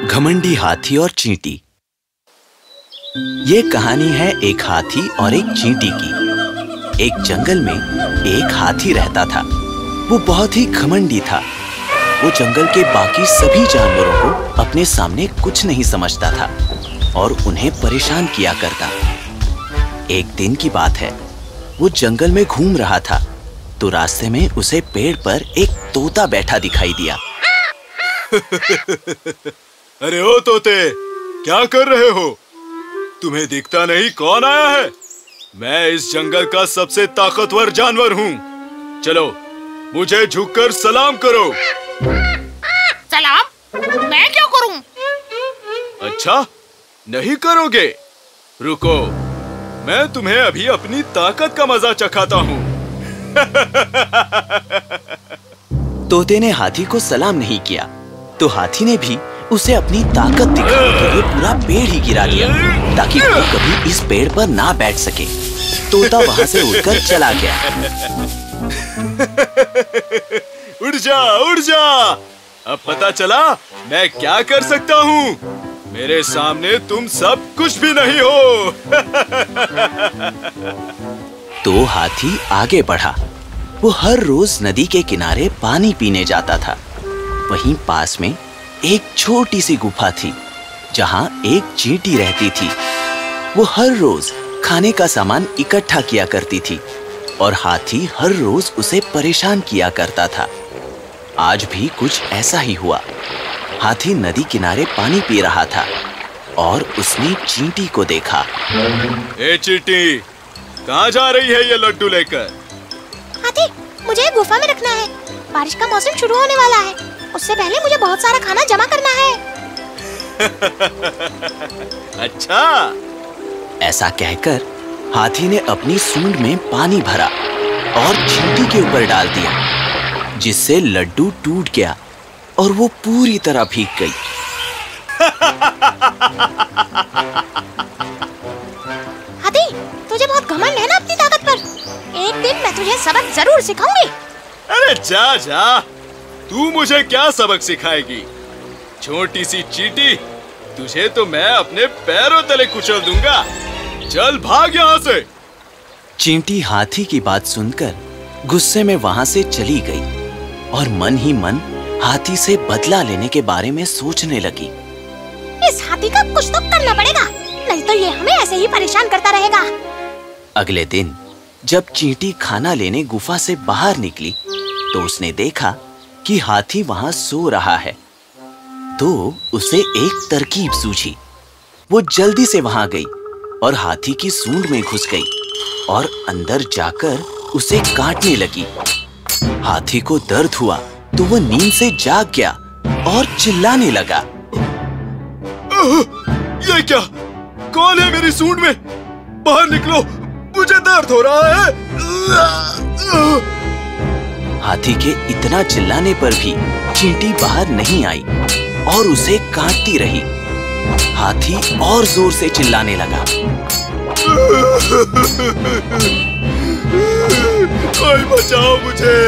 घमंडी हाथी और चींटी। ये कहानी है एक हाथी और एक चींटी की। एक जंगल में एक हाथी रहता था। वो बहुत ही घमंडी था। वो जंगल के बाकी सभी जानवरों को अपने सामने कुछ नहीं समझता था और उन्हें परेशान किया करता। एक दिन की बात है, वो जंगल में घूम रहा था तो रास्ते में उसे पेड़ पर एक तोता बैठा दिखाई दिया। अरे ओ तोते, क्या कर रहे हो? तुम्हें दिखता नहीं कौन आया है? मैं इस जंगल का सबसे ताकतवर जानवर हूँ। चलो मुझे झुककर सलाम करो। सलाम? मैं क्या करूँ? अच्छा, नहीं करोगे? रुको, मैं तुम्हें अभी अपनी ताकत का मजा चखाता हूँ। तोते ने हाथी को सलाम नहीं किया तो हाथी ने भी उसे अपनी ताकत दिखाने के लिए पूरा पेड़ ही गिरा दिया ताकि वो कभी इस पेड़ पर ना बैठ सके। तोता वहां से उड़कर चला गया। उड़ जा, उड़ जा। अब पता चला मैं क्या कर सकता हूँ। मेरे सामने तुम सब कुछ भी नहीं हो। तो हाथी आगे बढ़ा। वो हर रोज नदी के किनारे पानी पीने जाता था। वहीं पास में एक छोटी सी गुफा थी जहां एक चींटी रहती थी। वो हर रोज खाने का सामान इकट्ठा किया करती थी और हाथी हर रोज उसे परेशान किया करता था। आज भी कुछ ऐसा ही हुआ। हाथी नदी किनारे पानी पी रहा था और उसने चींटी को देखा। ए चींटी, कहाँ जा रही है ये लड्डू लेकर? हाथी, मुझे गुफा में रखना है। बारिश का मौसम शुरू होने वाला है। उससे पहले मुझे बहुत सारा खाना जमा करना है। अच्छा। ऐसा कहकर हाथी ने अपनी सूंड में पानी भरा और चींटी के ऊपर डाल दिया, जिससे लड्डू टूट गया और वो पूरी तरह भीग गई। हाथी, तुझे बहुत घमंड है ना अपनी ताकत पर। एक दिन मैं तुझे सबक जरूर सिखाऊंगी। अरे जा जा, तू मुझे क्या सबक सिखाएगी? छोटी सी चींटी, तुझे तो मैं अपने पैरों तले कुचल दूंगा। चल भाग यहाँ से। चींटी हाथी की बात सुनकर गुस्से में वहां से चली गई और मन ही मन हाथी से बदला लेने के बारे में सोचने लगी। इस हाथी का कुछ तो करना पड़ेगा, नहीं तो ये हमें ऐसे ही परेशान करता रहेगा। अगले दिन जब चींटी खाना लेने गुफा से बाहर निकली तो उसने देखा कि हाथी वहां सो रहा है। तो उसे एक तरकीब सूझी। वो जल्दी से वहां गई और हाथी की सूंड में घुस गई और अंदर जाकर उसे काटने लगी। हाथी को दर्द हुआ तो वो नींद से जाग गया और चिल्लाने लगा। ये क्या? कौन है मेरी सूंड में? बाहर निकलो, मुझे दर्द हो रहा है। हाथी के इतना चिल्लाने पर भी चींटी बाहर नहीं आई और उसे काटती रही। हाथी और जोर से चिल्लाने लगा। कोई बचाओ मुझे।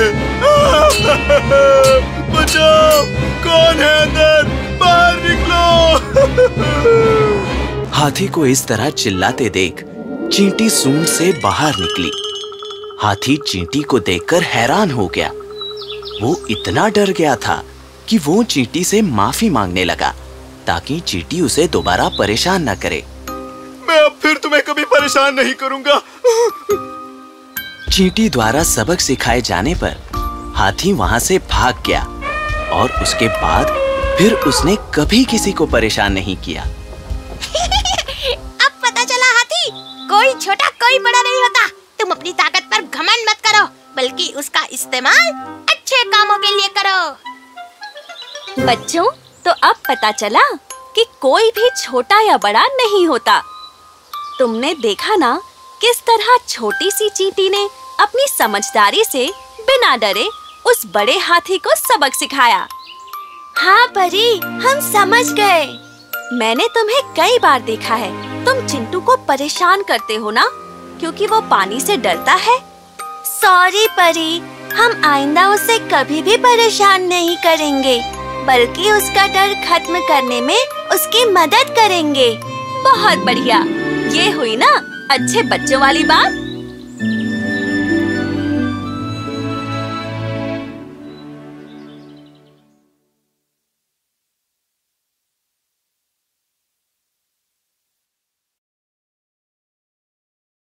बचाओ, कौन है अंदर? बाहर निकलो। हाथी को इस तरह चिल्लाते देख चींटी सूंड से बाहर निकली। हाथी चींटी को देखकर हैरान हो गया। वो इतना डर गया था कि वो चींटी से माफी मांगने लगा ताकि चींटी उसे दोबारा परेशान न करे। मैं अब फिर तुम्हें कभी परेशान नहीं करूंगा। चींटी द्वारा सबक सिखाए जाने पर हाथी वहां से भाग गया और उसके बाद फिर उसने कभी किसी को परेशान नहीं किया। अब पता चला हाथी, कोई छोटा कोई बड़ा नहीं होता। तुम अपनी ताकत पर घमंड मत करो, बल्कि उसका इस्तेमाल अच्छे कामों के लिए करो। बच्चों, तो अब पता चला कि कोई भी छोटा या बड़ा नहीं होता। तुमने देखा ना किस तरह छोटी सी चींटी ने अपनी समझदारी से बिना डरे उस बड़े हाथी को सबक सिखाया। हाँ परी, हम समझ गए। मैंने तुम्हें कई बार देखा है, तुम चिंटू को परेशान करते हो ना, क्योंकि वो पानी से डरता है। सॉरी परी, हम आइंदा उसे कभी भी परेशान नहीं करेंगे। बल्कि उसका डर खत्म करने में उसकी मदद करेंगे। बहुत बढ़िया, ये हुई ना अच्छे बच्चों वाली बात।